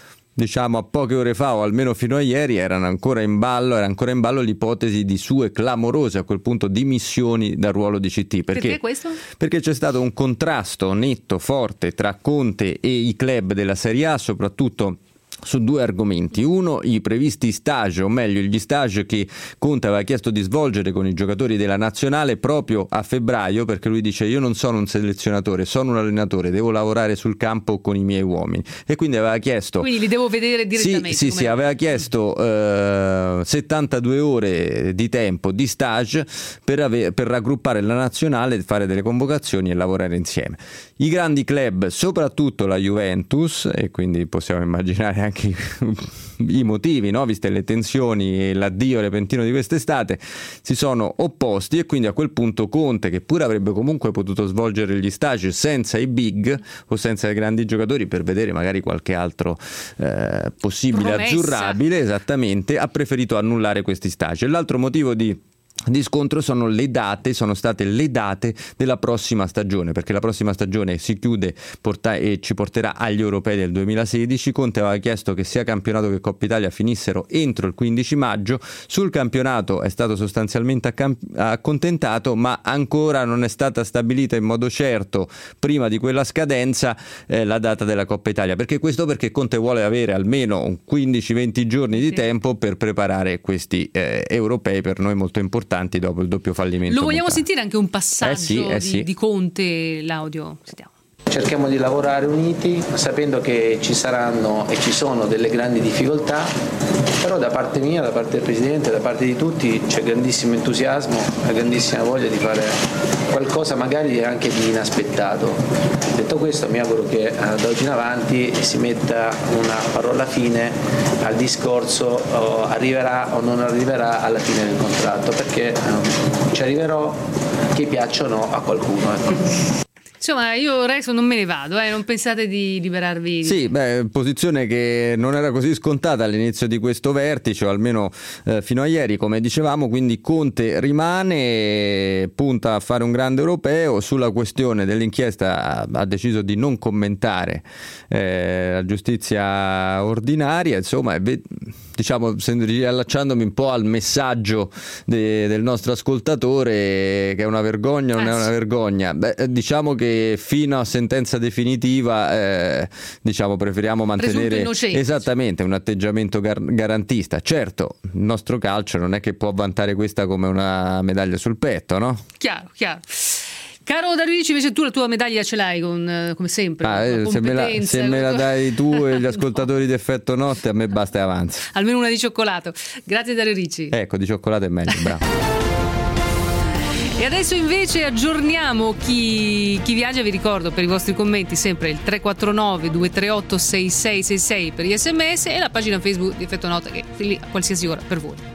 [SPEAKER 18] a poche ore fa, o almeno fino a ieri, era ancora in ballo l'ipotesi di sue clamorose, a quel punto, dimissioni dal ruolo di CT.
[SPEAKER 6] Perché questo?
[SPEAKER 18] Perché c'è stato un contrasto netto, forte tra Conte e i club della Serie A, soprattutto su due argomenti. Uno, i previsti stage, o meglio gli stage che Conte aveva chiesto di svolgere con i giocatori della nazionale proprio a febbraio, perché lui dice: io non sono un selezionatore, sono un allenatore, devo lavorare sul campo con i miei uomini, e quindi aveva chiesto,
[SPEAKER 6] quindi li devo vedere direttamente.
[SPEAKER 18] Sì, aveva chiesto 72 ore di tempo di stage per raggruppare la nazionale, fare delle convocazioni e lavorare insieme. I grandi club, soprattutto la Juventus, e quindi possiamo immaginare anche i motivi, no? Viste le tensioni e l'addio repentino di quest'estate, si sono opposti, e quindi a quel punto Conte, che pure avrebbe comunque potuto svolgere gli stage senza i big o senza i grandi giocatori, per vedere magari qualche altro possibile azzurrabile, esattamente, ha preferito annullare questi stage. L'altro motivo di scontro sono state le date della prossima stagione, perché la prossima stagione si chiude e ci porterà agli europei del 2016. Conte aveva chiesto che sia campionato che Coppa Italia finissero entro il 15 maggio. Sul campionato è stato sostanzialmente accontentato, ma ancora non è stata stabilita in modo certo, prima di quella scadenza, la data della Coppa Italia. Perché Conte vuole avere almeno 15-20 giorni di tempo per preparare questi europei, per noi molto importanti, dopo il doppio fallimento.
[SPEAKER 6] Lo vogliamo sentire anche un passaggio di Conte, l'audio? Sentiamo.
[SPEAKER 19] Cerchiamo di lavorare uniti, sapendo che ci saranno e ci sono delle grandi difficoltà, però da parte mia, da parte del Presidente, da parte di tutti c'è grandissimo entusiasmo, una grandissima voglia di fare qualcosa magari anche di inaspettato. Detto questo, mi auguro che da oggi in avanti si metta una parola fine al discorso arriverà o non arriverà alla fine del contratto, perché ci arriverò che piacciono a qualcuno.
[SPEAKER 6] Insomma, io resto, non me ne vado, non pensate di liberarvi.
[SPEAKER 18] Sì, posizione che non era così scontata all'inizio di questo vertice, o almeno fino a ieri, come dicevamo. Quindi Conte rimane, punta a fare un grande europeo. Sulla questione dell'inchiesta ha deciso di non commentare la giustizia ordinaria, insomma, diciamo, allacciandomi un po' al messaggio del nostro ascoltatore, che è una vergogna o non è una vergogna. Diciamo che fino a sentenza definitiva diciamo preferiamo mantenere esattamente un atteggiamento garantista. Certo, il nostro calcio non è che può vantare questa come una medaglia sul petto, no?
[SPEAKER 6] Chiaro. Caro Dario, invece tu la tua medaglia ce l'hai come sempre.
[SPEAKER 18] Se me la dai tu e gli ascoltatori di Effetto Notte, a me basta e avanza.
[SPEAKER 6] Almeno una di cioccolato. Grazie Dario Ricci.
[SPEAKER 18] Ecco, di cioccolato è meglio, bravo.
[SPEAKER 6] E adesso invece aggiorniamo chi viaggia. Vi ricordo per i vostri commenti sempre il 349 238 6666 per gli SMS e la pagina Facebook di Effetto Notte, che è lì a qualsiasi ora per voi.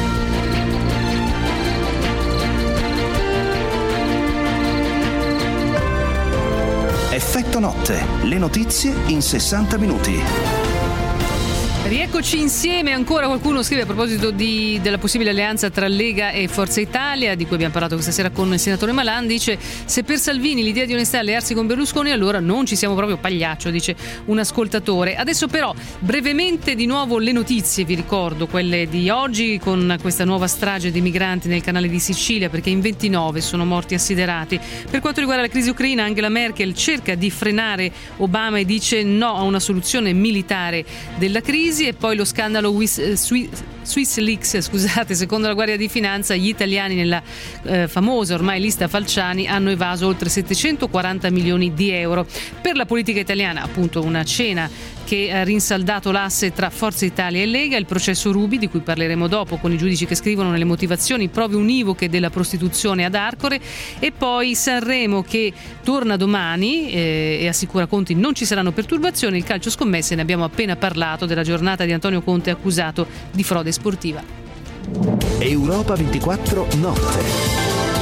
[SPEAKER 4] Effetto Notte, le notizie in 60 minuti.
[SPEAKER 6] Rieccoci insieme ancora. Qualcuno scrive a proposito della possibile alleanza tra Lega e Forza Italia, di cui abbiamo parlato questa sera con il senatore Malan. Dice: se per Salvini l'idea di onestà è allearsi con Berlusconi, allora non ci siamo proprio, pagliaccio, dice un ascoltatore. Adesso però brevemente di nuovo le notizie, vi ricordo quelle di oggi, con questa nuova strage di migranti nel canale di Sicilia, perché in 29 sono morti assiderati. Per quanto riguarda la crisi ucraina, Angela Merkel cerca di frenare Obama e dice no a una soluzione militare della crisi. E poi lo scandalo Swiss Leaks, scusate, secondo la Guardia di Finanza gli italiani nella famosa ormai lista Falciani hanno evaso oltre 740 milioni di euro. Per la politica italiana, appunto, una cena che ha rinsaldato l'asse tra Forza Italia e Lega, il processo Ruby, di cui parleremo dopo, con i giudici che scrivono nelle motivazioni prove univoche della prostituzione ad Arcore, e poi Sanremo che torna domani e assicura Conti non ci saranno perturbazioni. Il calcio scommesse, ne abbiamo appena parlato, della giornata di Antonio Conte accusato di frode sportiva.
[SPEAKER 4] Europa 24 Notte.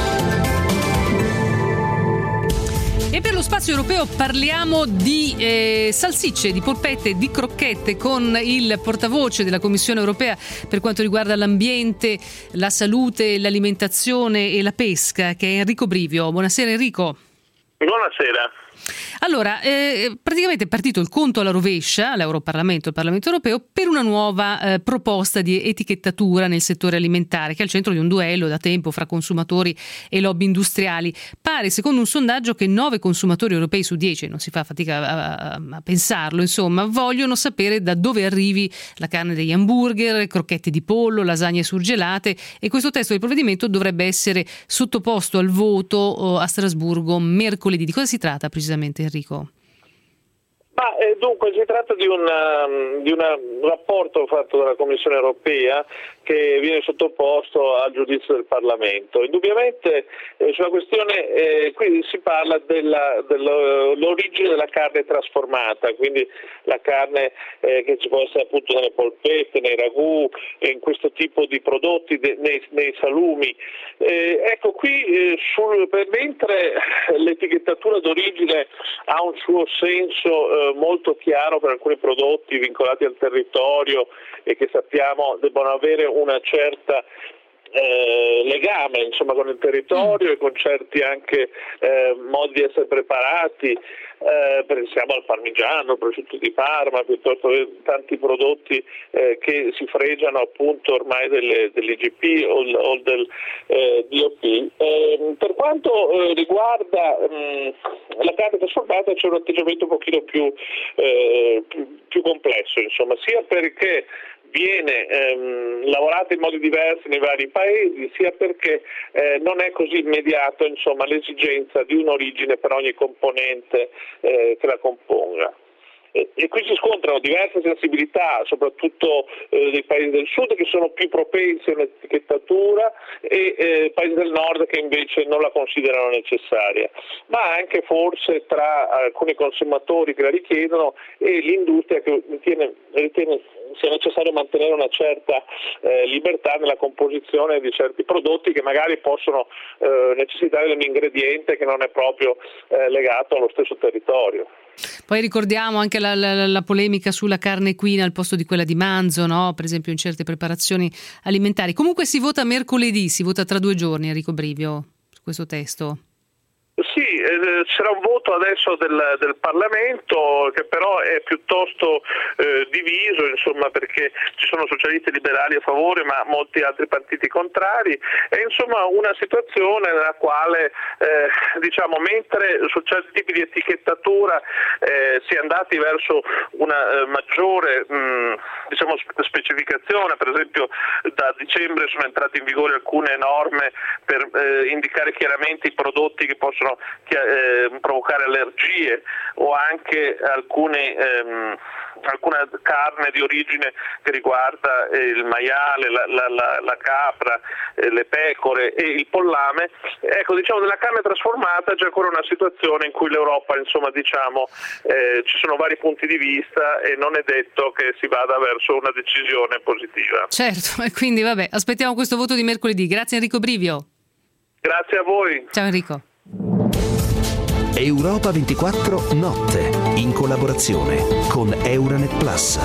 [SPEAKER 6] E per lo spazio europeo parliamo di salsicce, di polpette, di crocchette con il portavoce della Commissione europea per quanto riguarda l'ambiente, la salute, l'alimentazione e la pesca, che è Enrico Brivio. Buonasera Enrico.
[SPEAKER 20] Buonasera.
[SPEAKER 6] Allora, praticamente è partito il conto alla rovescia all'Europarlamento e al Parlamento europeo per una nuova proposta di etichettatura nel settore alimentare, che è al centro di un duello da tempo fra consumatori e lobby industriali. Pare, secondo un sondaggio, che 9 consumatori europei su 10, non si fa fatica a pensarlo, insomma, vogliono sapere da dove arrivi la carne degli hamburger, crocchette di pollo, lasagne surgelate, e questo testo del provvedimento dovrebbe essere sottoposto al voto a Strasburgo mercoledì. Di cosa si tratta precisamente, Enrico?
[SPEAKER 20] Dunque si tratta di un rapporto fatto dalla Commissione europea che viene sottoposto al giudizio del Parlamento. Indubbiamente sulla questione qui si parla dell'origine della carne trasformata, quindi la carne che ci può essere appunto nelle polpette, nei ragù, in questo tipo di prodotti, nei salumi. Ecco, qui mentre l'etichettatura d'origine ha un suo senso molto chiaro per alcuni prodotti vincolati al territorio e che sappiamo debbano avere una certa legame, insomma, con il territorio e con certi anche modi di essere preparati, pensiamo al parmigiano, al prosciutto di Parma, piuttosto che tanti prodotti che si fregiano appunto ormai dell'IGP o del DOP. Per quanto riguarda la carne trasformata c'è un atteggiamento un pochino più complesso, insomma, sia perché viene lavorata in modi diversi nei vari paesi, sia perché non è così immediato, insomma, l'esigenza di un'origine per ogni componente che la componga. e qui si scontrano diverse sensibilità, soprattutto dei paesi del sud che sono più propensi a un'etichettatura e paesi del nord che invece non la considerano necessaria, ma anche forse tra alcuni consumatori che la richiedono e l'industria che ritiene sia necessario mantenere una certa libertà nella composizione di certi prodotti che magari possono necessitare di un ingrediente che non è proprio legato allo stesso territorio.
[SPEAKER 6] Poi ricordiamo anche la polemica sulla carne equina al posto di quella di manzo, no? Per esempio in certe preparazioni alimentari. Comunque si vota mercoledì, si vota tra 2 giorni, Enrico Brivio, su questo testo.
[SPEAKER 20] Sì, c'era un voto adesso del Parlamento che però è piuttosto diviso, insomma, perché ci sono socialisti liberali a favore ma molti altri partiti contrari. È insomma una situazione nella quale mentre su certi tipi di etichettatura si è andati verso una maggiore specificazione, per esempio da dicembre sono entrate in vigore alcune norme per indicare chiaramente i prodotti che possono provocare allergie o anche alcuna carne di origine che riguarda il maiale, la capra, le pecore e il pollame. Ecco, della carne trasformata c'è ancora una situazione in cui l'Europa, ci sono vari punti di vista e non è detto che si vada verso una decisione positiva.
[SPEAKER 6] Certo, e quindi aspettiamo questo voto di mercoledì. Grazie Enrico Brivio.
[SPEAKER 20] Grazie a voi.
[SPEAKER 6] Ciao Enrico.
[SPEAKER 4] Europa 24 Notte, in collaborazione con Euranet Plus.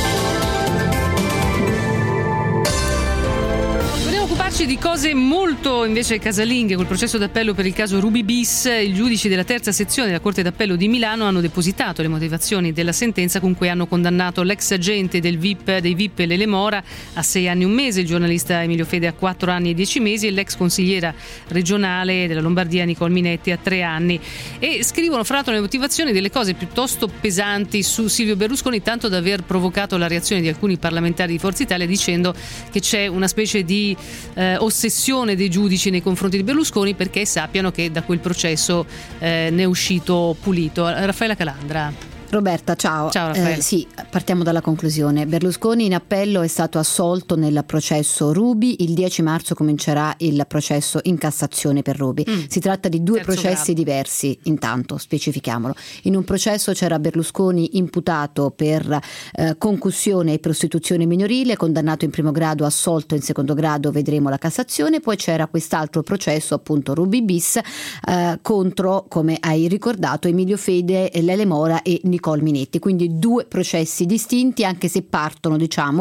[SPEAKER 6] Di cose molto invece casalinghe col processo d'appello per il caso Ruby Bis. I giudici della terza sezione della Corte d'Appello di Milano hanno depositato le motivazioni della sentenza con cui hanno condannato l'ex agente dei VIP Lele Mora a 6 anni e 1 mese, il giornalista Emilio Fede a 4 anni e 10 mesi e l'ex consigliera regionale della Lombardia Nicole Minetti a 3 anni. E scrivono fra l'altro nelle motivazioni delle cose piuttosto pesanti su Silvio Berlusconi, tanto da aver provocato la reazione di alcuni parlamentari di Forza Italia dicendo che c'è una specie di ossessione dei giudici nei confronti di Berlusconi perché sappiano che da quel processo ne è uscito pulito. Raffaella Calandra.
[SPEAKER 21] Roberta, ciao.
[SPEAKER 6] Ciao Raffaele.
[SPEAKER 21] Sì, partiamo dalla conclusione. Berlusconi in appello è stato assolto nel processo Ruby. Il 10 marzo comincerà il processo in Cassazione per Ruby. Si tratta di 2 processi diversi, intanto, specifichiamolo. In un processo c'era Berlusconi imputato per concussione e prostituzione minorile, condannato in primo grado, assolto in secondo grado, vedremo la Cassazione. Poi c'era quest'altro processo, appunto Ruby Bis, contro, come hai ricordato, Emilio Fede, Lele Mora e Nicole Minetti, quindi 2 processi distinti, anche se partono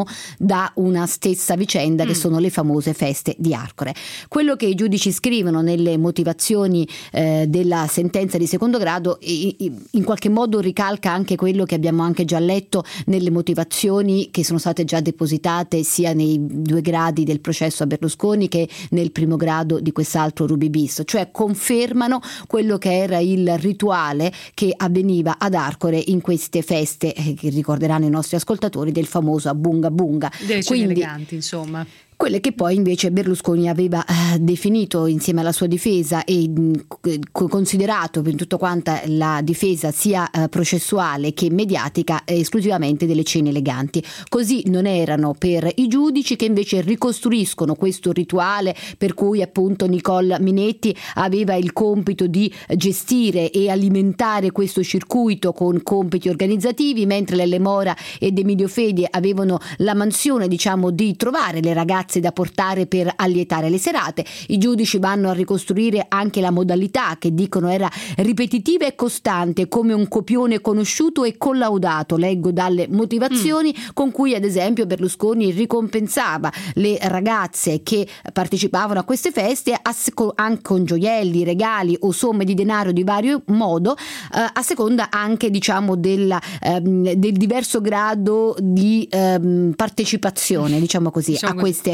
[SPEAKER 21] da una stessa vicenda che sono le famose feste di Arcore. Quello che i giudici scrivono nelle motivazioni della sentenza di secondo grado in qualche modo ricalca anche quello che abbiamo anche già letto nelle motivazioni che sono state già depositate sia nei 2 gradi del processo a Berlusconi che nel primo grado di quest'altro Ruby Bis, cioè confermano quello che era il rituale che avveniva ad Arcore in queste feste che ricorderanno i nostri ascoltatori del famoso Bunga Bunga.
[SPEAKER 6] Delle cene eleganti, insomma.
[SPEAKER 21] Quelle che poi invece Berlusconi aveva definito insieme alla sua difesa e considerato in tutta quanta la difesa sia processuale che mediatica esclusivamente delle cene eleganti. Così non erano per i giudici, che invece ricostruiscono questo rituale per cui appunto Nicole Minetti aveva il compito di gestire e alimentare questo circuito con compiti organizzativi, mentre Lele Mora ed Emilio Fede avevano la mansione di trovare le ragazze da portare per allietare le serate. I giudici vanno a ricostruire anche la modalità, che dicono era ripetitiva e costante come un copione conosciuto e collaudato, leggo dalle motivazioni, con cui ad esempio Berlusconi ricompensava le ragazze che partecipavano a queste feste anche con gioielli, regali o somme di denaro di vario modo, a seconda anche del diverso grado di partecipazione a queste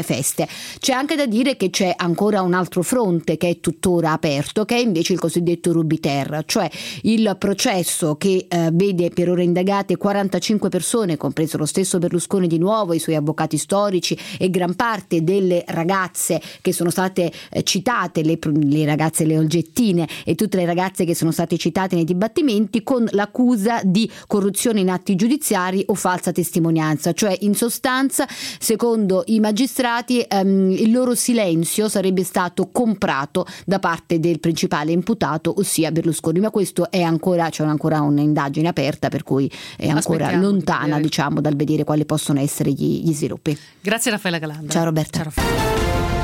[SPEAKER 21] feste. C'è anche da dire che c'è ancora un altro fronte che è tuttora aperto, che è invece il cosiddetto Ruby-Ter, cioè il processo che vede per ora indagate 45 persone, compreso lo stesso Berlusconi di nuovo, i suoi avvocati storici e gran parte delle ragazze che sono state citate, le ragazze leolgettine e tutte le ragazze che sono state citate nei dibattimenti, con l'accusa di corruzione in atti giudiziari o falsa testimonianza. Cioè, in sostanza, secondo i magistrati, il loro silenzio sarebbe stato comprato da parte del principale imputato, ossia Berlusconi, ma questo è ancora, c'è ancora un'indagine aperta, per cui è ancora lontana, diciamo, dal vedere quali possono essere gli sviluppi.
[SPEAKER 6] Grazie Raffaella Calandra.
[SPEAKER 21] Ciao Roberta.
[SPEAKER 6] Ciao Raffaella.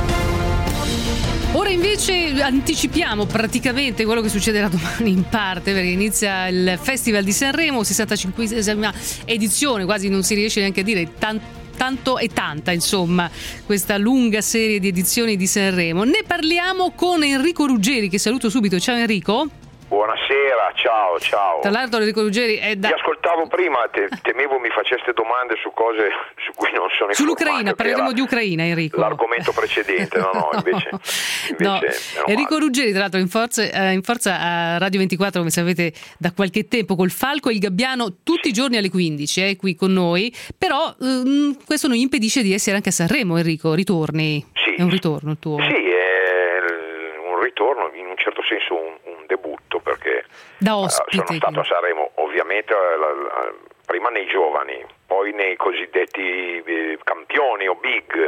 [SPEAKER 6] Ora invece anticipiamo praticamente quello che succederà domani in parte, perché inizia il Festival di Sanremo, 65esima edizione, quasi non si riesce neanche a dire tanto e tanta, insomma, questa lunga serie di edizioni di Sanremo. Ne parliamo con Enrico Ruggeri, che saluto subito. Ciao Enrico.
[SPEAKER 2] Buonasera, ciao.
[SPEAKER 6] Tra l'altro Enrico Ruggeri è da...
[SPEAKER 2] Ti ascoltavo prima, temevo mi faceste domande su cose su cui non sono informato.
[SPEAKER 6] Sull'Ucraina, parleremo di Ucraina, Enrico.
[SPEAKER 2] L'argomento precedente, no, invece
[SPEAKER 6] no. Enrico Ruggeri, tra l'altro in forza a Radio 24, come sapete, da qualche tempo, col Falco e il Gabbiano, tutti i giorni alle 15, è qui con noi, però questo non gli impedisce di essere anche a Sanremo. Enrico, ritorni?
[SPEAKER 2] Sì.
[SPEAKER 6] È un ritorno il tuo?
[SPEAKER 2] Sì, è un ritorno, in un certo senso un debutto, perché
[SPEAKER 6] da ospite,
[SPEAKER 2] sono stato a Sanremo ovviamente prima nei giovani, poi nei cosiddetti campioni o big,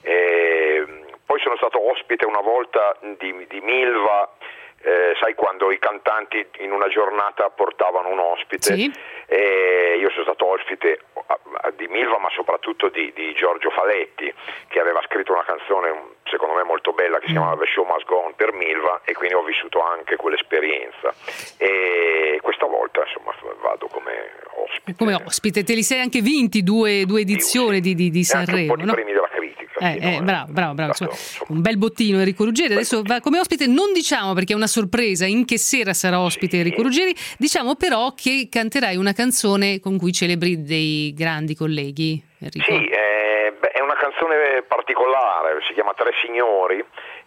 [SPEAKER 2] poi sono stato ospite una volta di Milva, sai, quando i cantanti in una giornata portavano un ospite. Sì. Io sono stato ospite di Milva, ma soprattutto di Giorgio Faletti, che aveva scritto una canzone secondo me molto bella che si chiamava The Show Must Go On per Milva, e quindi ho vissuto anche quell'esperienza, e questa volta insomma vado come ospite.
[SPEAKER 6] Come ospite, te li sei anche vinti due edizioni di Sanremo,
[SPEAKER 2] anche un po' di premi della critica.
[SPEAKER 6] Bravo. Insomma, un bel bottino Enrico Ruggeri. Adesso va come ospite, non diciamo perché è una sorpresa in che sera sarà ospite Enrico Ruggeri, diciamo però che canterai una canzone con cui celebri dei grandi colleghi, Enrico.
[SPEAKER 2] Sì, è una canzone particolare, si chiama Tre Signori,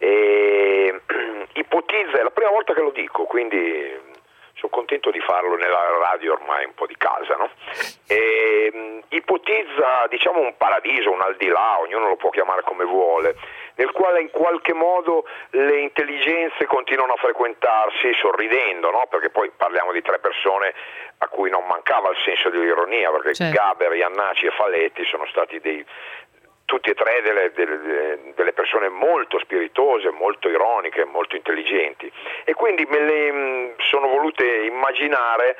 [SPEAKER 2] e ipotizza, è la prima volta che lo dico, quindi sono contento di farlo nella radio ormai un po' di casa, no? E ipotizza, diciamo, un paradiso, un aldilà, ognuno lo può chiamare come vuole, nel quale in qualche modo le intelligenze continuano a frequentarsi sorridendo, no? Perché poi parliamo di tre persone a cui non mancava il senso dell'ironia, perché certo. Gaber, Iannacci e Faletti sono stati tutti e tre delle persone molto spiritose, molto ironiche, molto intelligenti, e quindi me le sono volute immaginare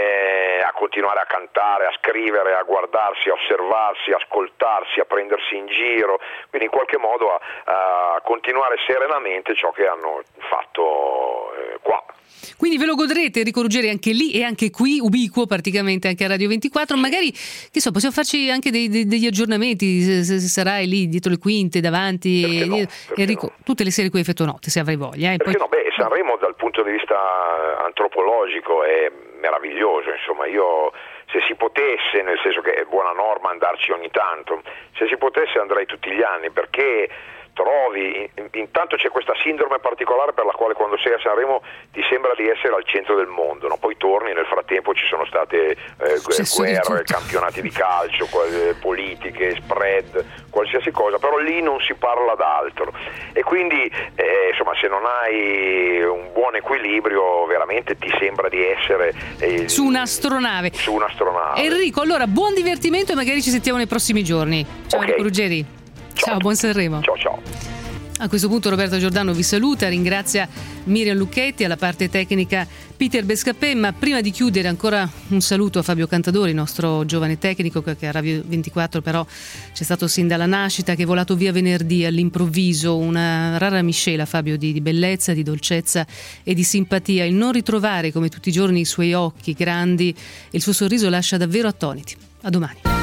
[SPEAKER 2] a continuare a cantare, a scrivere, a guardarsi, a osservarsi, a ascoltarsi, a prendersi in giro, quindi in qualche modo a continuare serenamente ciò che hanno fatto qua.
[SPEAKER 6] Quindi ve lo godrete, Enrico Ruggeri, anche lì e anche qui, ubiquo praticamente anche a Radio 24. Magari, che so, possiamo farci anche degli aggiornamenti, se sarai lì dietro le quinte, davanti. Enrico, no? Tutte le sere qui a Effetto Notte, se avrai voglia.
[SPEAKER 2] Perché poi... no? Sanremo dal punto di vista antropologico è meraviglioso, insomma, io... Se si potesse, nel senso che è buona norma andarci ogni tanto, se si potesse andrei tutti gli anni, perché trovi, intanto c'è questa sindrome particolare per la quale quando sei a Sanremo ti sembra di essere al centro del mondo, no? Poi torni, nel frattempo ci sono state guerre, campionati di calcio, politiche, spread, qualsiasi cosa, però lì non si parla d'altro, e quindi insomma, se non hai un buon equilibrio veramente ti sembra di essere
[SPEAKER 6] su un'astronave. Enrico, allora buon divertimento e magari ci sentiamo nei prossimi giorni. Ciao, okay. Enrico Ruggeri. Ciao, buon Sanremo.
[SPEAKER 2] Ciao.
[SPEAKER 6] A questo punto Roberto Giordano vi saluta, ringrazia Miriam Lucchetti, alla parte tecnica Peter Bescapè, ma prima di chiudere ancora un saluto a Fabio Cantadori, nostro giovane tecnico che a Radio 24 però c'è stato sin dalla nascita, che è volato via venerdì all'improvviso, una rara miscela, Fabio, di bellezza, di dolcezza e di simpatia. Il non ritrovare come tutti i giorni i suoi occhi grandi e il suo sorriso lascia davvero attoniti. A domani.